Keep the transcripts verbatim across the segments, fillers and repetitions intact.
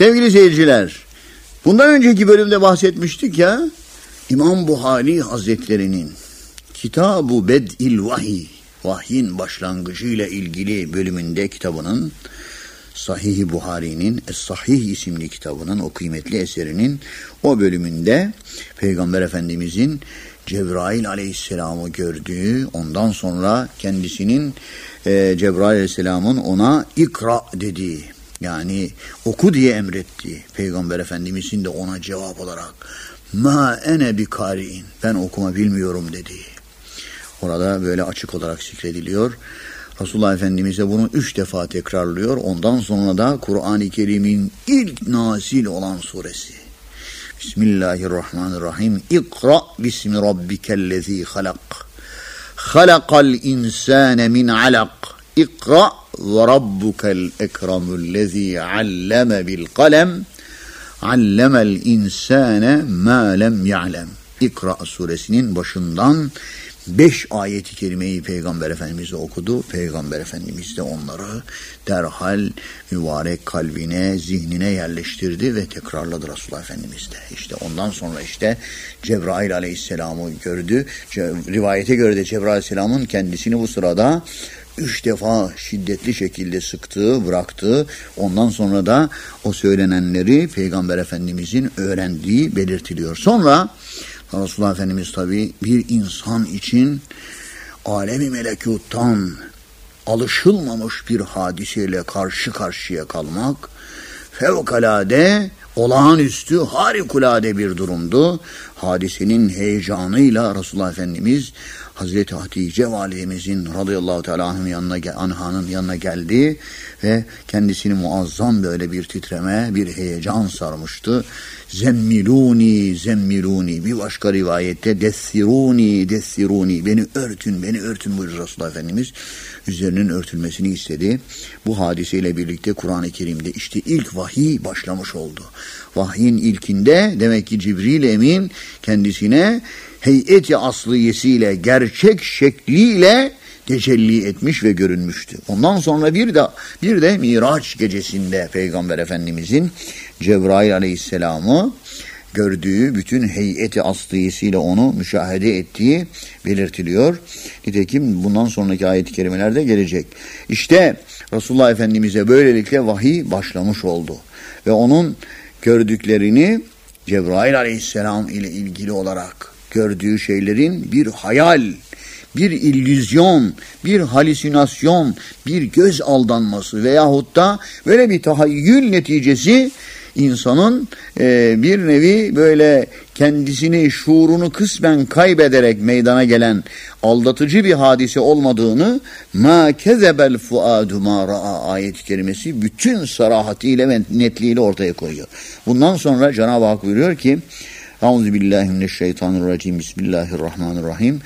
Sevgili seyirciler, bundan önceki bölümde bahsetmiştik ya, İmam Buhari Hazretleri'nin Kitab-ı Bed'il Vahiy, vahyin başlangıcıyla ilgili bölümünde kitabının, Sahih-i Buhari'nin Es-Sahih isimli kitabının, o kıymetli eserinin o bölümünde Peygamber Efendimizin Cebrail Aleyhisselam'ı gördüğü, ondan sonra kendisinin e, Cebrail Aleyhisselam'ın ona ikra dediği, yani oku diye emrettiği, Peygamber Efendimizin de ona cevap olarak ma ene bi kari'in, ben okuma bilmiyorum dediği, orada böyle açık olarak zikrediliyor. Resulullah Efendimiz'e bunu üç defa tekrarlıyor. Ondan sonra da Kur'an-ı Kerim'in ilk nazil olan suresi. Bismillahirrahmanirrahim. İkra bismi rabbikellezi halak. Halakal insane min alak. İkra ve rabbukel ekramüllezi alleme bil kalem. Allemel insane ma lem ya'lem. İkra suresinin başından beş ayeti kerimeyi Peygamber Efendimiz'e okudu. Peygamber Efendimiz de onları derhal mübarek kalbine, zihnine yerleştirdi ve tekrarladı Resulullah Efendimiz de. İşte ondan sonra işte Cebrail Aleyhisselam'ı gördü. Ce- rivayete göre de Cebrail Aleyhisselam'ın kendisini bu sırada üç defa şiddetli şekilde sıktığı, bıraktığı, ondan sonra da o söylenenleri Peygamber Efendimiz'in öğrendiği belirtiliyor. Sonra Resulullah Efendimiz tabi bir insan için alemi melekuttan alışılmamış bir hadiseyle karşı karşıya kalmak fevkalade, olağanüstü, harikulade bir durumdu. Hadisenin heyecanıyla Resulullah Efendimiz Hazreti Hatice validemizin radıyallahu teala anh'ın yanına, anhanın yanına geldi ve kendisini muazzam böyle bir titreme, bir heyecan sarmıştı. Zemmiluni, zemmiluni, bir başka rivayette dessiruni, dessiruni, beni örtün, beni örtün buyurur Resulullah Efendimiz. Üzerinin örtülmesini istedi. Bu hadiseyle birlikte Kur'an-ı Kerim'de işte ilk vahiy başlamış oldu. Vahyin ilkinde demek ki Cibril Emin kendisine heyeti asliyesiyle, gerçek şekliyle tecelli etmiş ve görünmüştü. Ondan sonra bir de bir de Miraç gecesinde Peygamber Efendimizin Cebrail Aleyhisselam'ı gördüğü, bütün heyeti asliyesiyle onu müşahede ettiği belirtiliyor. Nitekim bundan sonraki ayet-i kerimelerde gelecek. İşte Resulullah Efendimiz'e böylelikle vahiy başlamış oldu. Ve onun gördüklerini Cebrail Aleyhisselam ile ilgili olarak gördüğü şeylerin bir hayal, bir illüzyon, bir halüsinasyon, bir göz aldanması veyahut da böyle bir tahayyül neticesi insanın e, bir nevi böyle kendisini, şuurunu kısmen kaybederek meydana gelen aldatıcı bir hadise olmadığını ma kezebel fuadu ma ra'a ayet-i kerimesi bütün sarahatiyle ve netliğiyle ortaya koyuyor. Bundan sonra Cenab-ı Hak buyuruyor ki Euzubillahimineşşeytanirracim. Bismillahirrahmanirrahim.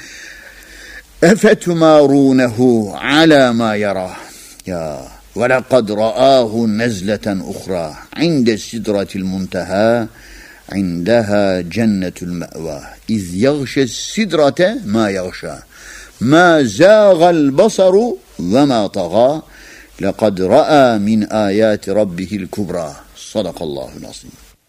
Efetumârûnehu alâ mâ yarâh. Ya ve lekad ra'âhu nezleten uhrâ inde sidratil muntehâ indeha cennetul me'vâ iz yagşes sidrate mâ yagşâ mâ zâgal basaru ve mâ tagâ lekad ra'â min âyâti rabbihil kubrâ. Sadakallâhul azîm.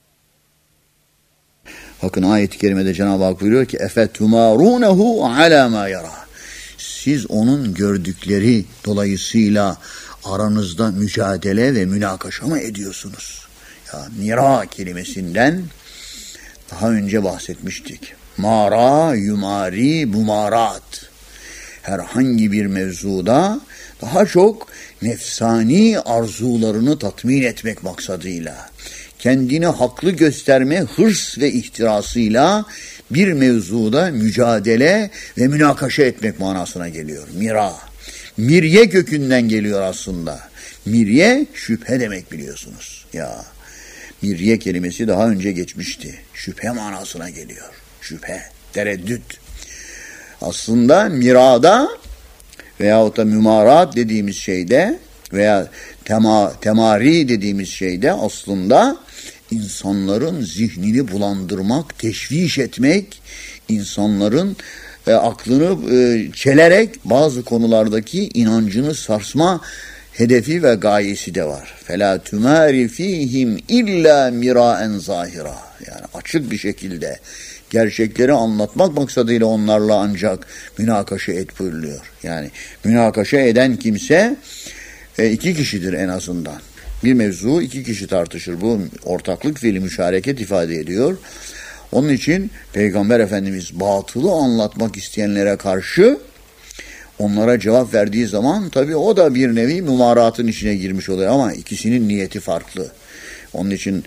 Bakın ayet-i kerimede Cenab-ı Hak buyuruyor ki efetumârûnehu alâ mâ yarâh. Siz onun gördükleri dolayısıyla aranızda mücadele ve münakaşa mı ediyorsunuz? Ya mira kelimesinden daha önce bahsetmiştik. Mara, yumari, bumarat. Herhangi bir mevzuda daha çok nefsani arzularını tatmin etmek maksadıyla, kendini haklı gösterme hırs ve ihtirasıyla bir mevzuda mücadele ve münakaşa etmek manasına geliyor. Mira. Mirye kökünden geliyor aslında. Mirye şüphe demek biliyorsunuz. Ya mirye kelimesi daha önce geçmişti. Şüphe manasına geliyor. Şüphe, tereddüt. Aslında mirada veyahut da mümarat dediğimiz şeyde veya tema, temari dediğimiz şeyde aslında insanların zihnini bulandırmak, teşviş etmek, insanların e, aklını e, çelerek bazı konulardaki inancını sarsma hedefi ve gayesi de var. فَلَا تُمَارِ ف۪يهِمْ اِلَّا مِرَاءً zahira. Yani açık bir şekilde gerçekleri anlatmak maksadıyla onlarla ancak münakaşa et buyuruluyor. Yani münakaşa eden kimse e, iki kişidir en azından. Bir mevzu iki kişi tartışır. Bu ortaklık fiili müşareket ifade ediyor. Onun için Peygamber Efendimiz batılı anlatmak isteyenlere karşı onlara cevap verdiği zaman tabii o da bir nevi mumaratın içine girmiş oluyor ama ikisinin niyeti farklı. Onun için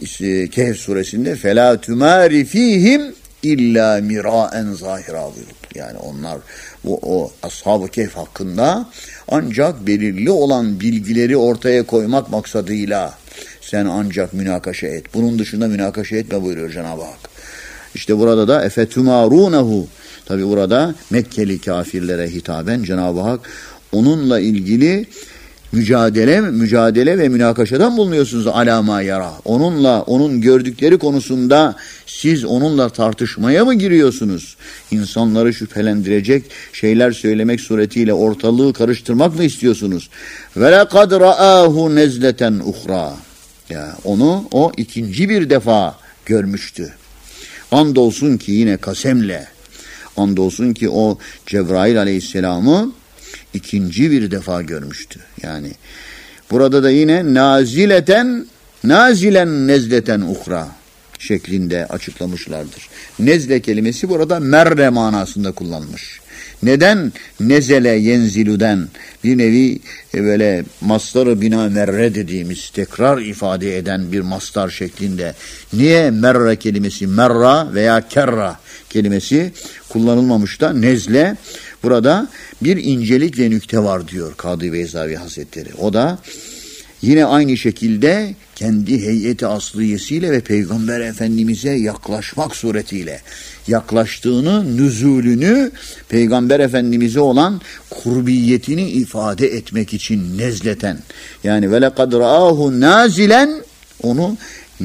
Kehf suresinde فَلَا تُمَارِ ف۪يهِمْ اِلَّا مِرَاءً zahira buyuruldu. Yani onlar bu o Ashab-ı Kehf hakkında ancak belirli olan bilgileri ortaya koymak maksadıyla sen ancak münakaşa et. Bunun dışında münakaşa etme buyuruyor Cenab-ı Hak. İşte burada da efetumarunehu. Tabi burada Mekkeli kafirlere hitaben Cenab-ı Hak onunla ilgili mücadele mücadele ve münakaşadan bulunuyorsunuz alama yara. Onunla onun gördükleri konusunda siz onunla tartışmaya mı giriyorsunuz? İnsanları şüphelendirecek şeyler söylemek suretiyle ortalığı karıştırmak mı istiyorsunuz? Ve lekad ra'ahu nezleten uhra. Ya onu o ikinci bir defa görmüştü. Andolsun ki yine kasemle, andolsun ki o Cebrail Aleyhisselam'ı ikinci bir defa görmüştü. Yani burada da yine nazileten, nazilen nezleten uhra şeklinde açıklamışlardır. Nezle kelimesi burada merre manasında kullanılmış. Neden nezele yenziluden bir nevi böyle mastar-ı bina merre dediğimiz tekrar ifade eden bir mastar şeklinde niye merre kelimesi merra veya kerra kelimesi kullanılmamış da nezle burada bir incelik ve nükte var diyor Kadı Beyzavi Hazretleri. O da yine aynı şekilde kendi heyeti asliyesiyle ve Peygamber Efendimiz'e yaklaşmak suretiyle yaklaştığını, nüzulünü, Peygamber Efendimiz'e olan kurbiyetini ifade etmek için nezleten. Yani ve lekad ra'ahu nazilen onu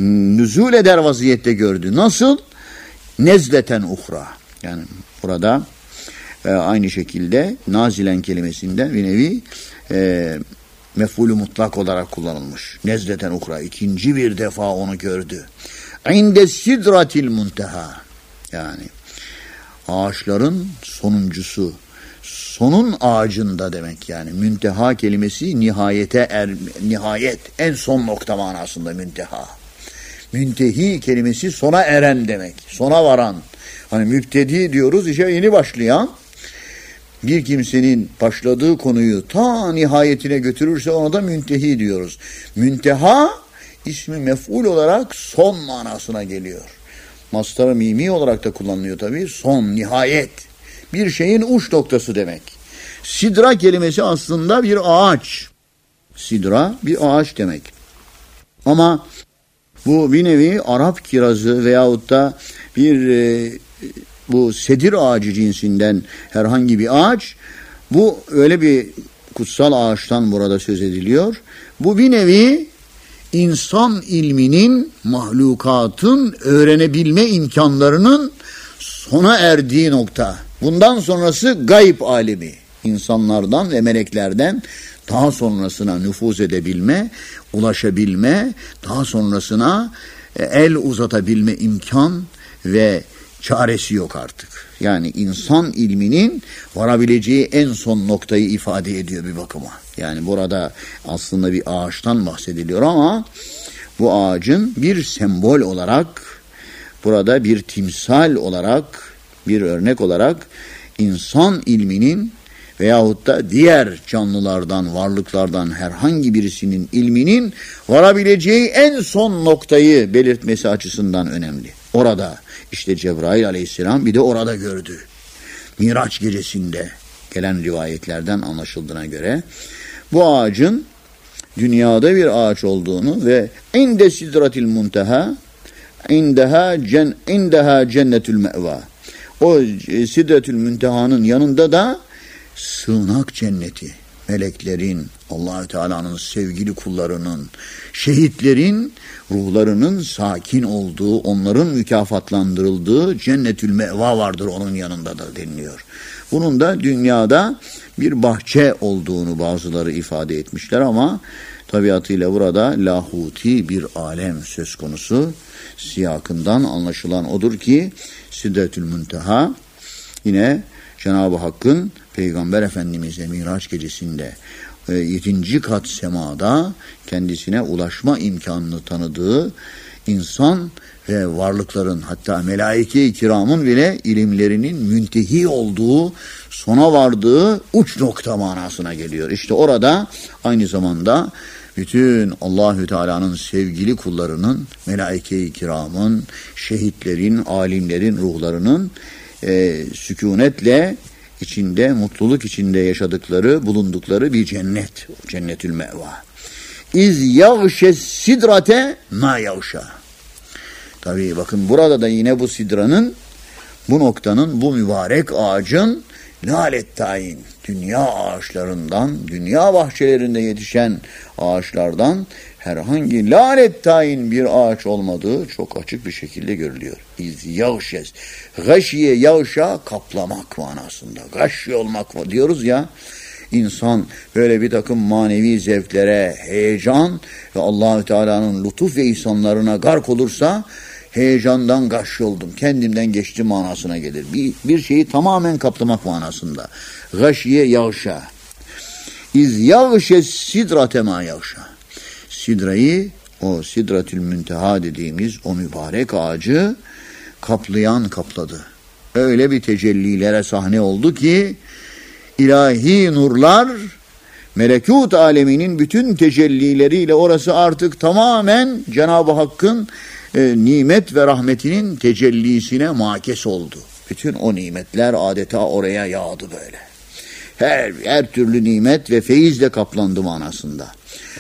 nüzul eder vaziyette gördü. Nasıl? Nezleten uhra. Yani burada e, aynı şekilde nazilen kelimesinden bir nevi e, mef'ulü mutlak olarak kullanılmış. Nezleten uhra. İkinci bir defa onu gördü. İnde sidratil munteha. Yani ağaçların sonuncusu. Sonun ağacında demek yani. Münteha kelimesi nihayete er, nihayet en son nokta manasında münteha. Müntehi kelimesi sona eren demek. Sona varan. Hani mübtedi diyoruz işe yeni başlayan. Bir kimsenin başladığı konuyu ta nihayetine götürürse ona da müntehi diyoruz. Münteha ismi mef'ul olarak son manasına geliyor. Mastar-ı mimi olarak da kullanılıyor tabii. Son, nihayet. Bir şeyin uç noktası demek. Sidra kelimesi aslında bir ağaç. Sidra bir ağaç demek. Ama bu bir nevi Arap kirazı veyahut da bir e, bu sedir ağacı cinsinden herhangi bir ağaç. Bu öyle bir kutsal ağaçtan burada söz ediliyor. Bu bir nevi insan ilminin, mahlukatın öğrenebilme imkanlarının sona erdiği nokta. Bundan sonrası gayb alemi. İnsanlardan ve meleklerden daha sonrasına nüfuz edebilme, ulaşabilme, daha sonrasına el uzatabilme imkan ve çaresi yok artık. Yani insan ilminin varabileceği en son noktayı ifade ediyor bir bakıma. Yani burada aslında bir ağaçtan bahsediliyor ama bu ağacın bir sembol olarak, burada bir timsal olarak, bir örnek olarak insan ilminin veyahut da diğer canlılardan, varlıklardan herhangi birisinin ilminin varabileceği en son noktayı belirtmesi açısından önemli. Orada işte Cebrail Aleyhisselam bir de orada gördü. Miraç gecesinde gelen rivayetlerden anlaşıldığına göre bu ağacın dünyada bir ağaç olduğunu ve inde sidratil munteha indeha cen indeha cennetül me'va. O sidretül münteha'nın yanında da sığınak cenneti, meleklerin, Allah-u Teala'nın sevgili kullarının, şehitlerin ruhlarının sakin olduğu, onların mükafatlandırıldığı cennetül meva vardır onun yanında da deniliyor. Bunun da dünyada bir bahçe olduğunu bazıları ifade etmişler ama tabiatıyla burada lahuti bir alem söz konusu. Siyakından anlaşılan odur ki Sidretül Münteha yine Cenab-ı Hakk'ın Peygamber Efendimiz'e Miraç gecesinde yedinci kat semada kendisine ulaşma imkanını tanıdığı insan ve varlıkların, hatta melaike-i kiramın bile ilimlerinin müntehi olduğu, sona vardığı uç nokta manasına geliyor. İşte orada aynı zamanda bütün Allahü Teala'nın sevgili kullarının, melaike-i kiramın, şehitlerin, alimlerin ruhlarının e, sükunetle içinde, mutluluk içinde yaşadıkları, bulundukları bir cennet. Cennetül meva. İz yağşe sidrate ma yağşa. Tabii bakın burada da yine bu sidranın, bu noktanın, bu mübarek ağacın lalet tayin, dünya ağaçlarından, dünya bahçelerinde yetişen ağaçlardan herhangi lalet tayin bir ağaç olmadığı çok açık bir şekilde görülüyor. İz yağşes, gâşiye yağşa kaplamak manasında. Gâşi olmak diyoruz ya, insan böyle bir takım manevi zevklere, heyecan ve Allah-u Teala'nın lütuf ve ihsanlarına gark olursa, heyecandan gâşi oldum, kendimden geçti manasına gelir. Bir, bir şeyi tamamen kaplamak manasında. Gâşiye yağşa. İz yağşe sidrate ma yağşa. Sidra'yı, o Sidretül Münteha dediğimiz o mübarek ağacı kaplayan kapladı. Öyle bir tecellilere sahne oldu ki ilahi nurlar, melekut aleminin bütün tecellileriyle orası artık tamamen Cenab-ı Hakk'ın e, nimet ve rahmetinin tecellisine makes oldu. Bütün o nimetler adeta oraya yağdı böyle. Her, her türlü nimet ve feyizle kaplandı manasında.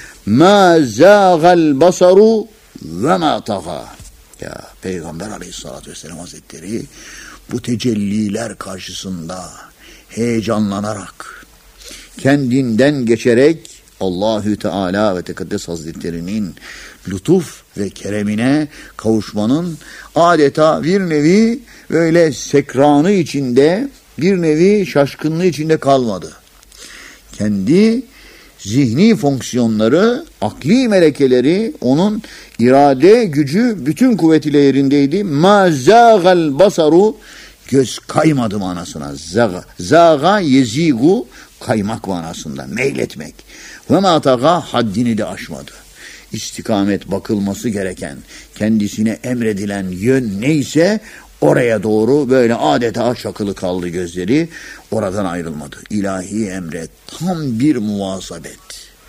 Ma zâgal basaru ve ma taga. Ya Peygamber Aleyhisselatü Vesselam Hazretleri bu tecelliler karşısında heyecanlanarak, kendinden geçerek Allahü Teala ve Tekaddes Hazretlerinin lütuf ve keremine kavuşmanın adeta bir nevi böyle sekranı içinde, bir nevi şaşkınlığı içinde kalmadı. Kendi zihni fonksiyonları, akli melekeleri, onun irade gücü bütün kuvvetiyle yerindeydi. Ma zâgal basaru, göz kaymadı manasına. Zaga, zaga yezigu, kaymak manasında, meyletmek. Ve ma taga, haddini de aşmadı. İstikamet, bakılması gereken, kendisine emredilen yön neyse oraya doğru böyle adeta çakılı kaldı gözleri, oradan ayrılmadı. İlahi emre tam bir muvazabet,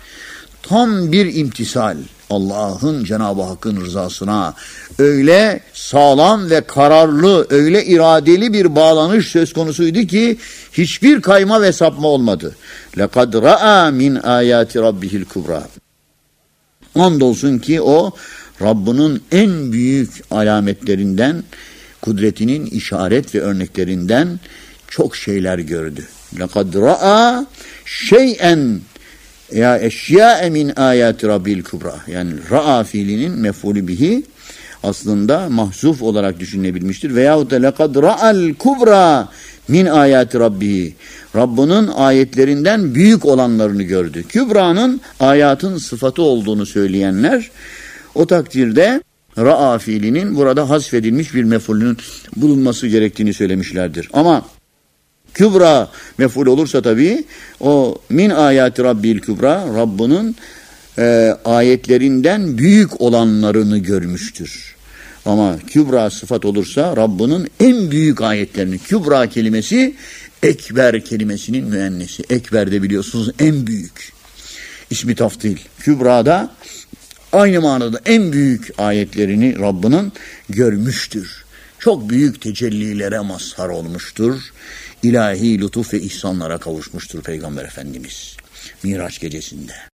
tam bir imtisal. Allah'ın, Cenab-ı Hakk'ın rızasına öyle sağlam ve kararlı, öyle iradeli bir bağlanış söz konusuydu ki hiçbir kayma ve sapma olmadı. لَقَدْ رَأَى مِنْ آيَاتِ رَبِّهِ الْكُبْرَى. Andolsun ki o Rabbinin en büyük alametlerinden, kudretinin işaret ve örneklerinden çok şeyler gördü. لَقَدْ رَأَى شَيْئًا ya eşya min ayati rabbil kubra. Yani ra'a fiilinin mef'ulü bihi aslında mahzuf olarak düşünülebilmiştir. Veyahut da lekad ra'al kubra min ayati rabbihi. Rabbinin ayetlerinden büyük olanlarını gördü. Kübra'nın ayatın sıfatı olduğunu söyleyenler o takdirde ra'a fiilinin burada hasfedilmiş bir mef'ulünün bulunması gerektiğini söylemişlerdir. Ama kübra mef'ul olursa tabii o min ayati rabbil kübra, Rabbinin e, ayetlerinden büyük olanlarını görmüştür. Ama kübra sıfat olursa Rabbinin en büyük ayetlerini, kübra kelimesi ekber kelimesinin müennesi. Ekber de biliyorsunuz en büyük. İsmi taftil. Kübra'da aynı manada en büyük ayetlerini Rabbinin görmüştür. Çok büyük tecellilere mazhar olmuştur. İlahi lütuf ve ihsanlara kavuşmuştur Peygamber Efendimiz Miraç gecesinde.